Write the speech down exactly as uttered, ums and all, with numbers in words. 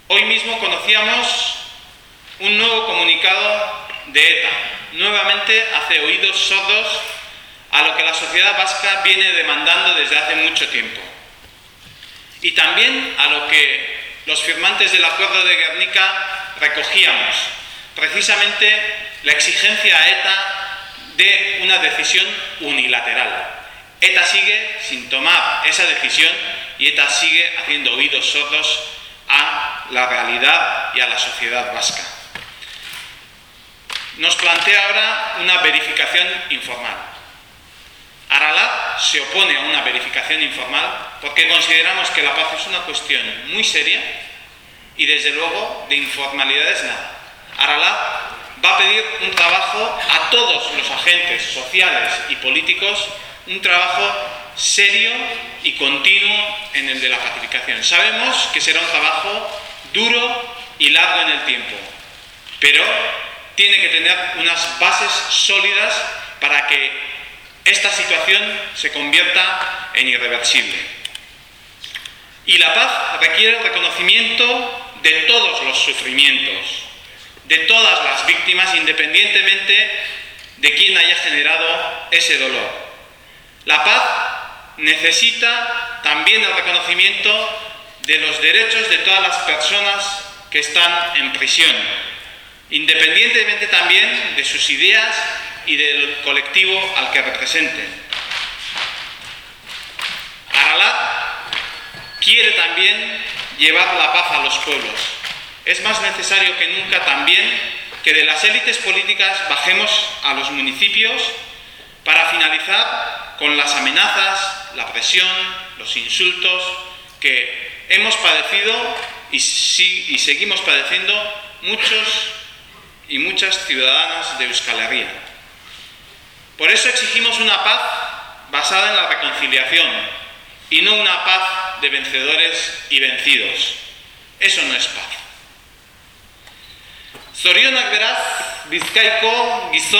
Hoy mismo conocíamos un nuevo comunicado de ETA. Nuevamente hace oídos sordos a lo que la sociedad vasca viene demandando desde hace mucho tiempo. Y también a lo que los firmantes del Acuerdo de Gernika recogíamos, precisamente la exigencia a ETA de una decisión unilateral. ETA sigue sin tomar esa decisión y ETA sigue haciendo oídos sordos a la realidad y a la sociedad vasca. Nos plantea ahora una verificación informal. Aralat se opone a una verificación informal porque consideramos que la paz es una cuestión muy seria y desde luego de informalidades nada. Aralat va a pedir un trabajo a todos los agentes sociales y políticos, un trabajo serio y continuo en el de la pacificación. Sabemos que será un trabajo duro y largo en el tiempo, pero tiene que tener unas bases sólidas para que esta situación se convierta en irreversible. Y la paz requiere el reconocimiento de todos los sufrimientos, de todas las víctimas, independientemente de quién haya generado ese dolor. La paz necesita también el reconocimiento de los derechos de todas las personas que están en prisión, independientemente también de sus ideas y del colectivo al que representen. Aralat quiere también llevar la paz a los pueblos. Es más necesario que nunca también que de las élites políticas bajemos a los municipios para finalizar con las amenazas, la presión, los insultos que hemos padecido y, sí, y seguimos padeciendo muchos y muchas ciudadanas de Euskal Herria. Por eso exigimos una paz basada en la reconciliación y no una paz de vencedores y vencidos. Eso no es paz. Zorionak beraz, Bizkaiko gizon